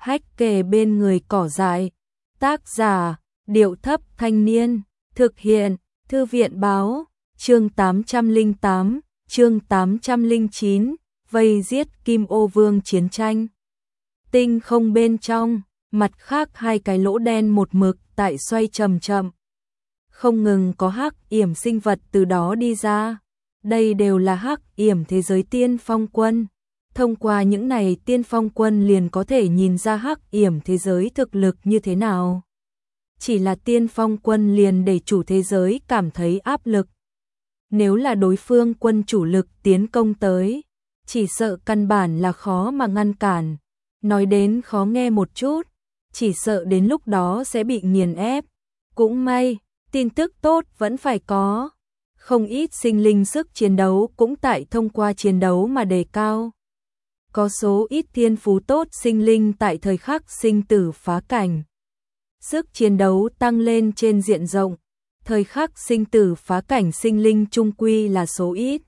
Hách kề bên người cỏ dại. Tác giả, Điệu Thấp Thanh Niên. Thực hiện, Thư viện Báo. Chương 808, chương 809, vây giết Kim Ô Vương chiến tranh. Tinh không bên trong, mặt khác hai cái lỗ đen một mực tại xoay chậm chậm. Không ngừng có hắc yểm sinh vật từ đó đi ra. Đây đều là hắc yểm thế giới tiên phong quân. Thông qua những này tiên phong quân liền có thể nhìn ra hắc yểm thế giới thực lực như thế nào. Chỉ là tiên phong quân liền để chủ thế giới cảm thấy áp lực. Nếu là đối phương quân chủ lực tiến công tới, chỉ sợ căn bản là khó mà ngăn cản. Nói đến khó nghe một chút, chỉ sợ đến lúc đó sẽ bị nghiền ép. Cũng may, tin tức tốt vẫn phải có. Không ít sinh linh sức chiến đấu cũng tại thông qua chiến đấu mà đề cao. Có số ít thiên phú tốt sinh linh tại thời khắc sinh tử phá cảnh. Sức chiến đấu tăng lên trên diện rộng. Thời khắc sinh tử phá cảnh sinh linh trung quy là số ít.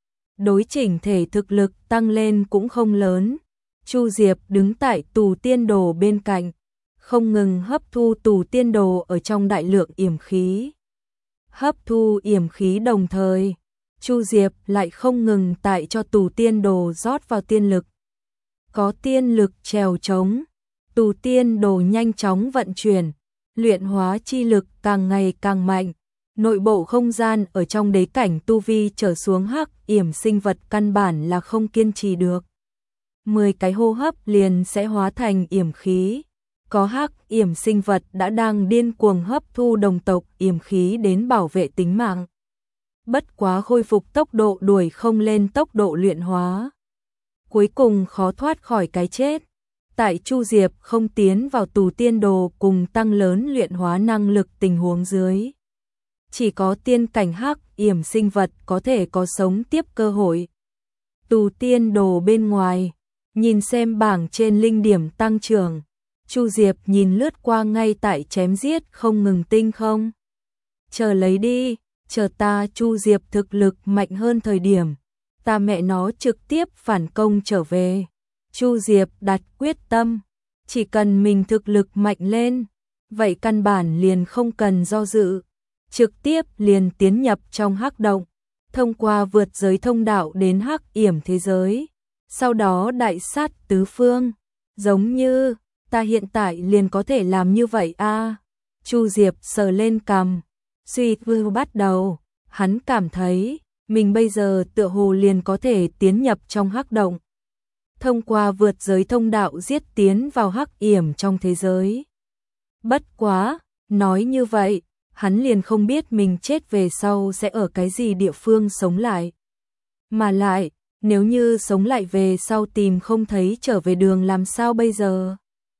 Đối chỉnh thể thực lực tăng lên cũng không lớn. Chu Diệp đứng tại tù tiên đồ bên cạnh, không ngừng hấp thu tù tiên đồ ở trong đại lượng yểm khí. Hấp thu yểm khí đồng thời, Chu Diệp lại không ngừng tại cho tù tiên đồ rót vào tiên lực. Có tiên lực trèo trống, tù tiên đồ nhanh chóng vận chuyển, luyện hóa chi lực càng ngày càng mạnh. Nội bộ không gian ở trong đế cảnh tu vi trở xuống hắc yểm sinh vật căn bản là không kiên trì được. 10 cái hô hấp liền sẽ hóa thành yểm khí. Có hắc yểm sinh vật đã đang điên cuồng hấp thu đồng tộc yểm khí đến bảo vệ tính mạng. Bất quá khôi phục tốc độ đuổi không lên tốc độ luyện hóa. Cuối cùng khó thoát khỏi cái chết. Tại Chu Diệp không tiến vào tù tiên đồ cùng tăng lớn luyện hóa năng lực tình huống dưới. Chỉ có tiên cảnh hắc yểm sinh vật có thể có sống tiếp cơ hội. Tù tiên đồ bên ngoài, nhìn xem bảng trên linh điểm tăng trưởng. Chu Diệp nhìn lướt qua ngay tại chém giết không ngừng tinh không. Chờ lấy đi, chờ ta Chu Diệp thực lực mạnh hơn thời điểm. Ta mẹ nó trực tiếp phản công trở về. Chu Diệp đặt quyết tâm. Chỉ cần mình thực lực mạnh lên, vậy căn bản liền không cần do dự. Trực tiếp liền tiến nhập trong hắc động. Thông qua vượt giới thông đạo đến hắc yểm thế giới. Sau đó đại sát tứ phương. Giống như ta hiện tại liền có thể làm như vậy a. Chu Diệp sờ lên cằm, suy tư bắt đầu. Hắn cảm thấy mình bây giờ tựa hồ liền có thể tiến nhập trong hắc động. Thông qua vượt giới thông đạo giết tiến vào hắc yểm trong thế giới. Bất quá, nói như vậy, hắn liền không biết mình chết về sau sẽ ở cái gì địa phương sống lại. Mà lại, nếu như sống lại về sau tìm không thấy trở về đường làm sao bây giờ?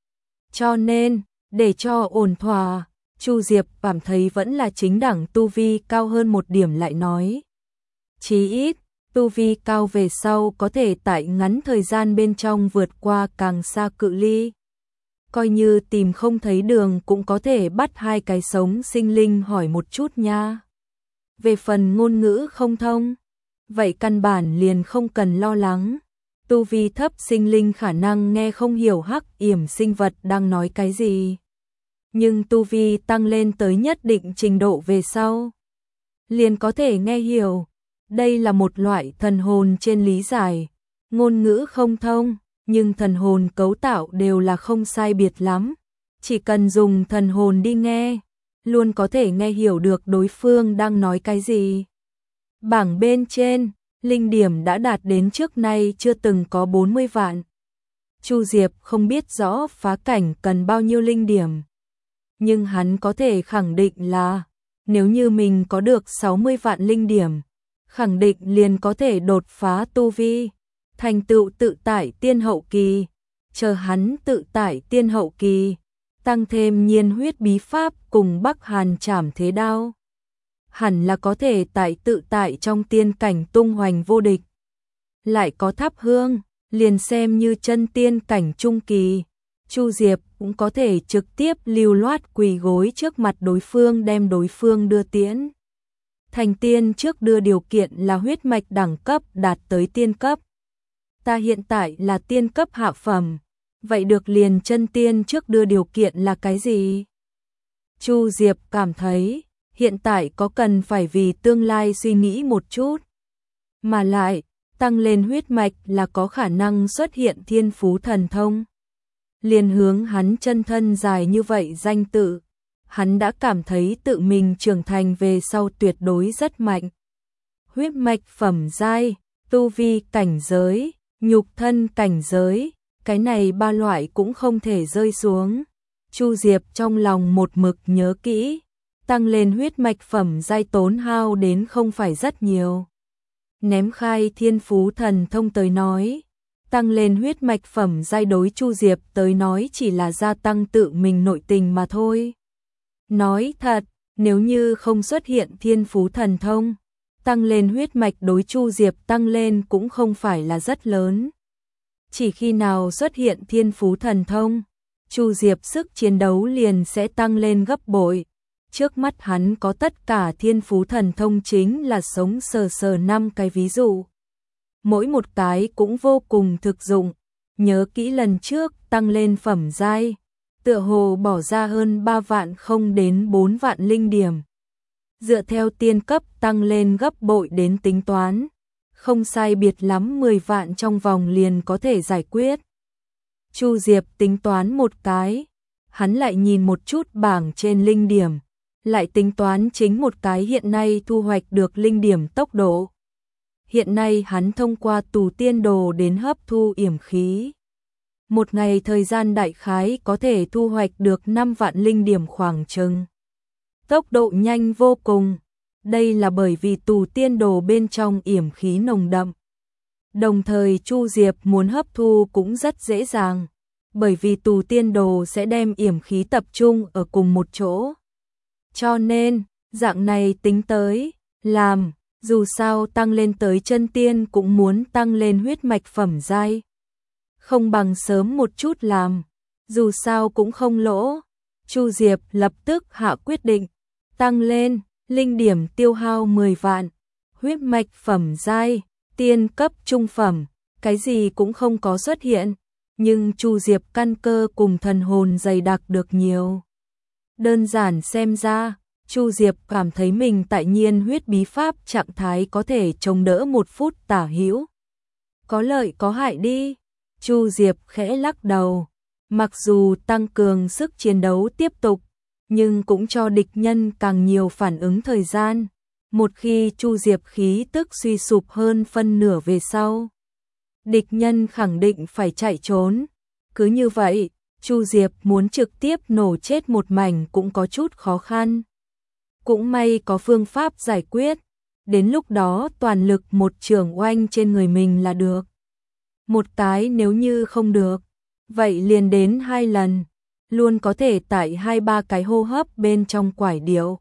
Cho nên, để cho ổn thỏa, Chu Diệp cảm thấy vẫn là chính đẳng tu vi cao hơn một điểm lại nói. Chí ít, tu vi cao về sau có thể tại ngắn thời gian bên trong vượt qua càng xa cự ly. Coi như tìm không thấy đường cũng có thể bắt hai cái sống sinh linh hỏi một chút nha. Về phần ngôn ngữ không thông, vậy căn bản liền không cần lo lắng. Tu vi thấp sinh linh khả năng nghe không hiểu hắc yểm sinh vật đang nói cái gì. Nhưng tu vi tăng lên tới nhất định trình độ về sau, liền có thể nghe hiểu. Đây là một loại thần hồn trên lý giải. Ngôn ngữ không thông, nhưng thần hồn cấu tạo đều là không sai biệt lắm. Chỉ cần dùng thần hồn đi nghe, luôn có thể nghe hiểu được đối phương đang nói cái gì. Bảng bên trên, linh điểm đã đạt đến trước nay chưa từng có 40 vạn. Chu Diệp không biết rõ phá cảnh cần bao nhiêu linh điểm. Nhưng hắn có thể khẳng định là, nếu như mình có được 60 vạn linh điểm, khẳng định liền có thể đột phá tu vi, thành tựu tự tại tiên hậu kỳ. Chờ hắn tự tại tiên hậu kỳ, tăng thêm nhiên huyết bí pháp cùng Bắc Hàn trảm thế đao. Hẳn là có thể tại tự tại trong tiên cảnh tung hoành vô địch. Lại có thắp hương, liền xem như chân tiên cảnh trung kỳ. Chu Diệp cũng có thể trực tiếp lưu loát quỳ gối trước mặt đối phương đem đối phương đưa tiễn. Thành tiên trước đưa điều kiện là huyết mạch đẳng cấp đạt tới tiên cấp. Ta hiện tại là tiên cấp hạ phẩm, Vậy được liền chân tiên trước đưa điều kiện là cái gì? Chu Diệp cảm thấy, hiện tại có cần phải vì tương lai suy nghĩ một chút. Mà lại, tăng lên huyết mạch là có khả năng xuất hiện thiên phú thần thông. Liền hướng hắn chân thân dài như vậy danh tự, hắn đã cảm thấy tự mình trưởng thành về sau tuyệt đối rất mạnh. Huyết mạch phẩm giai, tu vi cảnh giới, nhục thân cảnh giới, cái này ba loại cũng không thể rơi xuống. Chu Diệp trong lòng một mực nhớ kỹ, tăng lên huyết mạch phẩm giai tốn hao đến không phải rất nhiều. Ném khai thiên phú thần thông tới nói, tăng lên huyết mạch phẩm giai đối Chu Diệp tới nói chỉ là gia tăng tự mình nội tình mà thôi. Nói thật, nếu như không xuất hiện thiên phú thần thông, tăng lên huyết mạch đối Chu Diệp tăng lên cũng không phải là rất lớn. Chỉ khi nào xuất hiện thiên phú thần thông, Chu Diệp sức chiến đấu liền sẽ tăng lên gấp bội. Trước mắt hắn có tất cả thiên phú thần thông chính là sống sờ sờ 5 cái ví dụ. Mỗi một cái cũng vô cùng thực dụng, nhớ kỹ lần trước tăng lên phẩm giai, tựa hồ bỏ ra hơn 3 vạn không đến 4 vạn linh điểm. Dựa theo tiên cấp tăng lên gấp bội đến tính toán, không sai biệt lắm 10 vạn trong vòng liền có thể giải quyết. Chu Diệp tính toán một cái, hắn lại nhìn một chút bảng trên linh điểm, lại tính toán chính một cái hiện nay thu hoạch được linh điểm tốc độ. Hiện nay hắn thông qua tù tiên đồ đến hấp thu yểm khí. Một ngày thời gian đại khái có thể thu hoạch được 5 vạn linh điểm khoảng chừng. Tốc độ nhanh vô cùng, đây là bởi vì tù tiên đồ bên trong yểm khí nồng đậm. Đồng thời Chu Diệp muốn hấp thu cũng rất dễ dàng, bởi vì tù tiên đồ sẽ đem yểm khí tập trung ở cùng một chỗ. Cho nên, dạng này tính tới, làm, dù sao tăng lên tới chân tiên cũng muốn tăng lên huyết mạch phẩm giai. Không bằng sớm một chút làm, dù sao cũng không lỗ. Chu Diệp lập tức hạ quyết định, tăng lên, linh điểm tiêu hao 10 vạn, huyết mạch phẩm giai, tiên cấp trung phẩm, cái gì cũng không có xuất hiện, nhưng Chu Diệp căn cơ cùng thần hồn dày đặc được nhiều. Đơn giản xem ra, Chu Diệp cảm thấy mình tại nhiên huyết bí pháp trạng thái có thể chống đỡ 1 phút tả hữu. Có lợi có hại đi. Chu Diệp khẽ lắc đầu, mặc dù tăng cường sức chiến đấu tiếp tục, nhưng cũng cho địch nhân càng nhiều phản ứng thời gian. Một khi Chu Diệp khí tức suy sụp hơn phân nửa về sau, địch nhân khẳng định phải chạy trốn. Cứ như vậy, Chu Diệp muốn trực tiếp nổ chết một mảnh cũng có chút khó khăn. Cũng may có phương pháp giải quyết, đến lúc đó toàn lực một chưởng oanh trên người mình là được. Một cái nếu như không được, vậy liền đến 2 lần, luôn có thể tại 2-3 cái hô hấp bên trong quải điệu.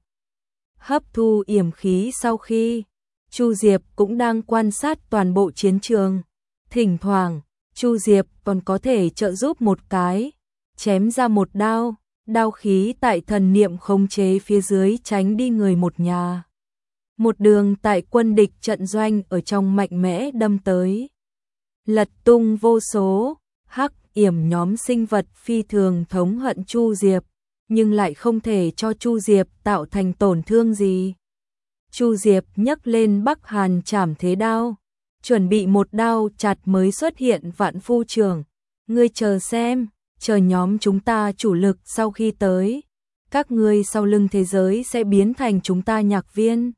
Hấp thu yểm khí sau khi, Chu Diệp cũng đang quan sát toàn bộ chiến trường. Thỉnh thoảng, Chu Diệp còn có thể trợ giúp một cái, chém ra một đao, đao khí tại thần niệm khống chế phía dưới tránh đi người một nhà. Một đường tại quân địch trận doanh ở trong mạnh mẽ đâm tới. Lật tung vô số, hắc yểm nhóm sinh vật phi thường thống hận Chu Diệp, nhưng lại không thể cho Chu Diệp tạo thành tổn thương gì. Chu Diệp nhấc lên Bắc Hàn Trảm Thế Đao, chuẩn bị một đao chặt mới xuất hiện Vạn Phu Trưởng. Ngươi chờ xem, chờ nhóm chúng ta chủ lực sau khi tới, các ngươi sau lưng thế giới sẽ biến thành chúng ta nhạc viên.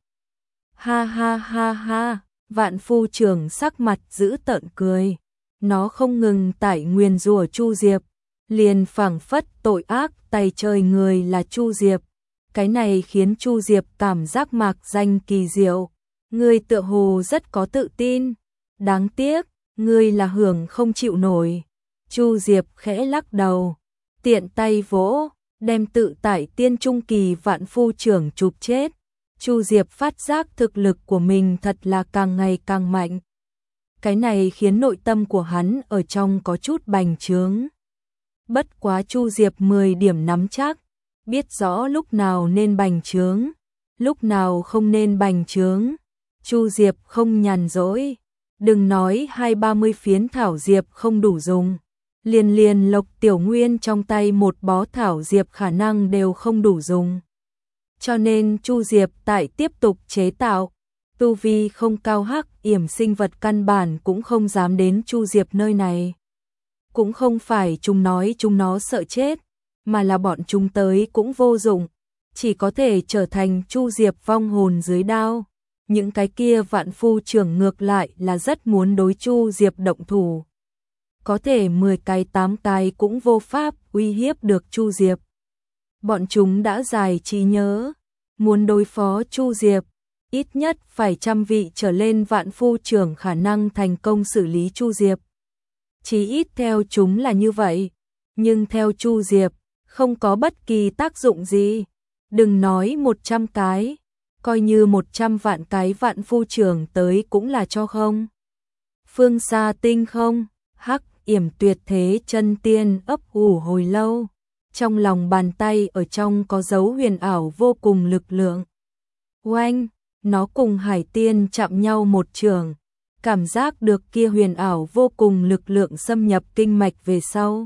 Ha ha ha ha, Vạn Phu Trưởng sắc mặt dữ tợn cười. Nó không ngừng tải nguyền rủa Chu Diệp, liền phảng phất tội ác tày trời người là Chu Diệp. Cái này khiến Chu Diệp cảm giác mạc danh kỳ diệu. Ngươi tựa hồ rất có tự tin. Đáng tiếc, ngươi là hưởng không chịu nổi. Chu Diệp khẽ lắc đầu, tiện tay vỗ, đem tự tải tiên trung kỳ Vạn Phu Trưởng chụp chết. Chu Diệp phát giác thực lực của mình thật là càng ngày càng mạnh. Cái này khiến nội tâm của hắn ở trong có chút bành trướng. Bất quá Chu Diệp 10 điểm nắm chắc, biết rõ lúc nào nên bành trướng, lúc nào không nên bành trướng. Chu Diệp không nhàn rỗi, đừng nói 20-30 phiến thảo diệp không đủ dùng, liền Lộc Tiểu Nguyên trong tay một bó thảo diệp khả năng đều không đủ dùng. Cho nên Chu Diệp tại tiếp tục chế tạo, tu vi không cao Hắc Yểm sinh vật căn bản cũng không dám đến Chu Diệp nơi này. Cũng không phải chúng nói chúng nó sợ chết, mà là bọn chúng tới cũng vô dụng, chỉ có thể trở thành Chu Diệp vong hồn dưới đao. Những cái kia vạn phu trưởng ngược lại là rất muốn đối Chu Diệp động thủ. Có thể 10 cái 8 cái cũng vô pháp uy hiếp được Chu Diệp. Bọn chúng đã giải trí nhớ, muốn đối phó Chu Diệp, ít nhất phải 100 vị trở lên vạn phu trưởng khả năng thành công xử lý Chu Diệp. Chỉ ít theo chúng là như vậy, nhưng theo Chu Diệp, không có bất kỳ tác dụng gì. Đừng nói 100 cái, coi như 100 vạn cái vạn phu trưởng tới cũng là cho không. Phương xa tinh không, Hắc Yểm tuyệt thế chân tiên ấp ủ hồi lâu, trong lòng bàn tay ở trong có dấu huyền ảo vô cùng lực lượng. Oanh, nó cùng Hải Tiên chạm nhau một trường, cảm giác được kia huyền ảo vô cùng lực lượng xâm nhập kinh mạch về sau.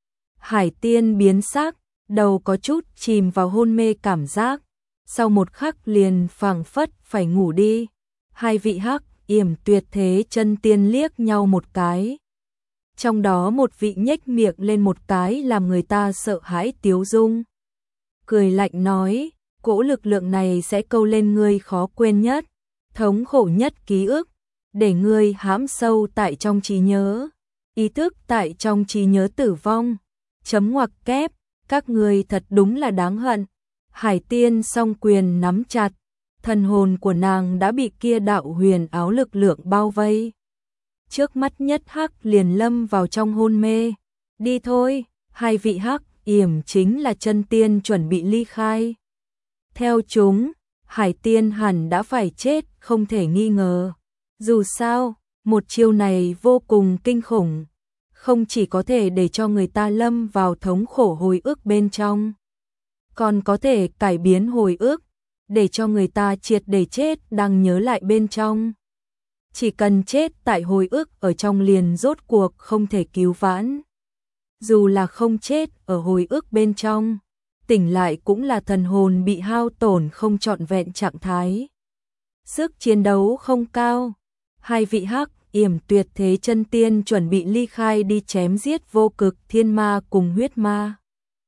Hải Tiên biến sắc, đầu có chút chìm vào hôn mê cảm giác, sau một khắc liền phảng phất phải ngủ đi. Hai vị Hắc Yểm tuyệt thế chân tiên liếc nhau một cái. Trong đó một vị nhếch miệng lên một cái làm người ta sợ hãi tiếu dung. Cười lạnh nói, cỗ lực lượng này sẽ câu lên ngươi khó quên nhất, thống khổ nhất ký ức, để ngươi hãm sâu tại trong trí nhớ, ý thức tại trong trí nhớ tử vong. Chấm ngoặc kép, các ngươi thật đúng là đáng hận. Hải Tiên song quyền nắm chặt, thần hồn của nàng đã bị kia đạo huyền áo lực lượng bao vây. Trước mắt nhất Hắc liền lâm vào trong hôn mê. Đi thôi, hai vị Hắc Yểm chính là chân tiên chuẩn bị ly khai. Theo chúng, Hải Tiên hẳn đã phải chết không thể nghi ngờ. Dù sao, một chiêu này vô cùng kinh khủng, không chỉ có thể để cho người ta lâm vào thống khổ hồi ức bên trong, còn có thể cải biến hồi ức, để cho người ta triệt để chết đang nhớ lại bên trong. Chỉ cần chết tại hồi ức ở trong liền rốt cuộc không thể cứu vãn. Dù là không chết ở hồi ức bên trong, tỉnh lại cũng là thần hồn bị hao tổn không trọn vẹn trạng thái. Sức chiến đấu không cao. Hai vị Hắc Yểm tuyệt thế chân tiên chuẩn bị ly khai đi chém giết vô cực thiên ma cùng huyết ma.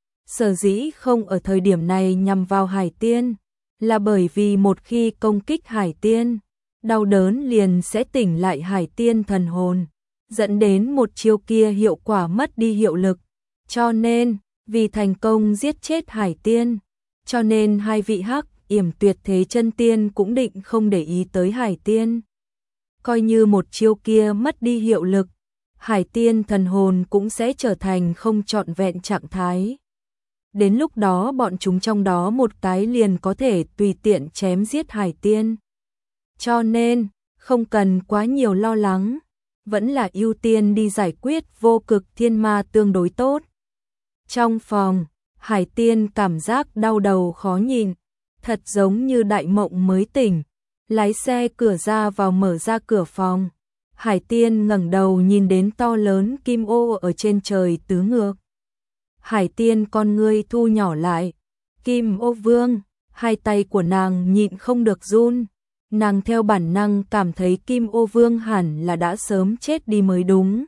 Sở dĩ không ở thời điểm này nhằm vào Hải Tiên, là bởi vì một khi công kích Hải Tiên, đau đớn liền sẽ tỉnh lại Hải Tiên thần hồn, dẫn đến một chiêu kia hiệu quả mất đi hiệu lực. Cho nên, vì thành công giết chết Hải Tiên, cho nên hai vị Hắc Yểm tuyệt thế chân tiên cũng định không để ý tới Hải Tiên. Coi như một chiêu kia mất đi hiệu lực, Hải Tiên thần hồn cũng sẽ trở thành không trọn vẹn trạng thái. Đến lúc đó bọn chúng trong đó một cái liền có thể tùy tiện chém giết Hải Tiên. Cho nên, không cần quá nhiều lo lắng, vẫn là ưu tiên đi giải quyết vô cực thiên ma tương đối tốt. Trong phòng, Hải Tiên cảm giác đau đầu khó nhìn, thật giống như đại mộng mới tỉnh. Lái xe cửa ra vào mở ra cửa phòng. Hải Tiên ngẩng đầu nhìn đến to lớn kim ô ở trên trời tứ ngược. Hải Tiên con ngươi thu nhỏ lại. Kim ô vương, hai tay của nàng nhịn không được run. Nàng theo bản năng cảm thấy Kim ô vương hẳn là đã sớm chết đi mới đúng.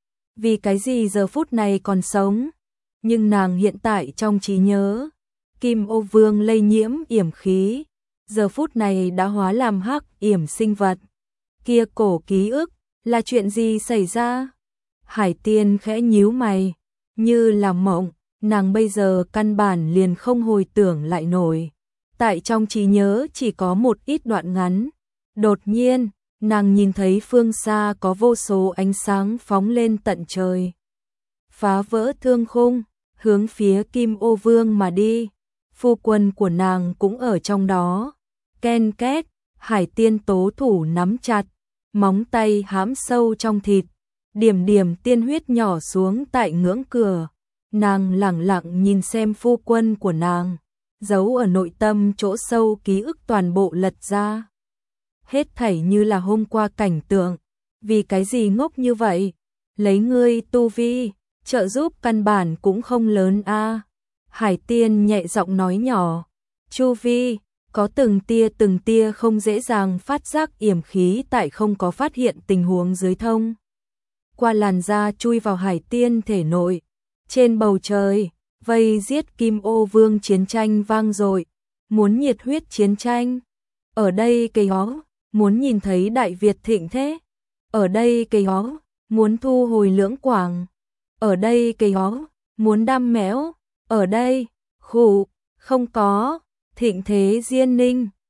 Vì cái gì giờ phút này còn sống? Nhưng nàng hiện tại trong trí nhớ, Kim ô vương lây nhiễm yểm khí, giờ phút này đã hóa làm Hắc Yểm sinh vật. Kia cổ ký ức, là chuyện gì xảy ra? Hải Tiên khẽ nhíu mày, như là mộng, nàng bây giờ căn bản liền không hồi tưởng lại nổi. Tại trong trí nhớ chỉ có một ít đoạn ngắn. Đột nhiên, nàng nhìn thấy phương xa có vô số ánh sáng phóng lên tận trời, phá vỡ thương khung, hướng phía Kim ô vương mà đi. Phu quân của nàng cũng ở trong đó. Ken két, Hải Tiên tố thủ nắm chặt, móng tay hãm sâu trong thịt, điểm điểm tiên huyết nhỏ xuống tại ngưỡng cửa. Nàng lẳng lặng nhìn xem phu quân của nàng, giấu ở nội tâm chỗ sâu ký ức toàn bộ lật ra. Hết thảy như là hôm qua cảnh tượng. Vì cái gì ngốc như vậy? Lấy ngươi tu vi, trợ giúp căn bản cũng không lớn a. Hải Tiên nhẹ giọng nói nhỏ, chu vi có từng tia không dễ dàng phát giác yểm khí tại không có phát hiện tình huống dưới thông. Qua làn da chui vào Hải Tiên thể nội, trên bầu trời, vây giết Kim Ô Vương chiến tranh vang dội, muốn nhiệt huyết chiến tranh. Ở đây cây hó, muốn nhìn thấy Đại Việt thịnh thế. Ở đây cây hó, muốn thu hồi Lưỡng Quảng. Ở đây cây hó, muốn đam mẽo. Ở đây, khủ, không có, thịnh thế Diên Ninh.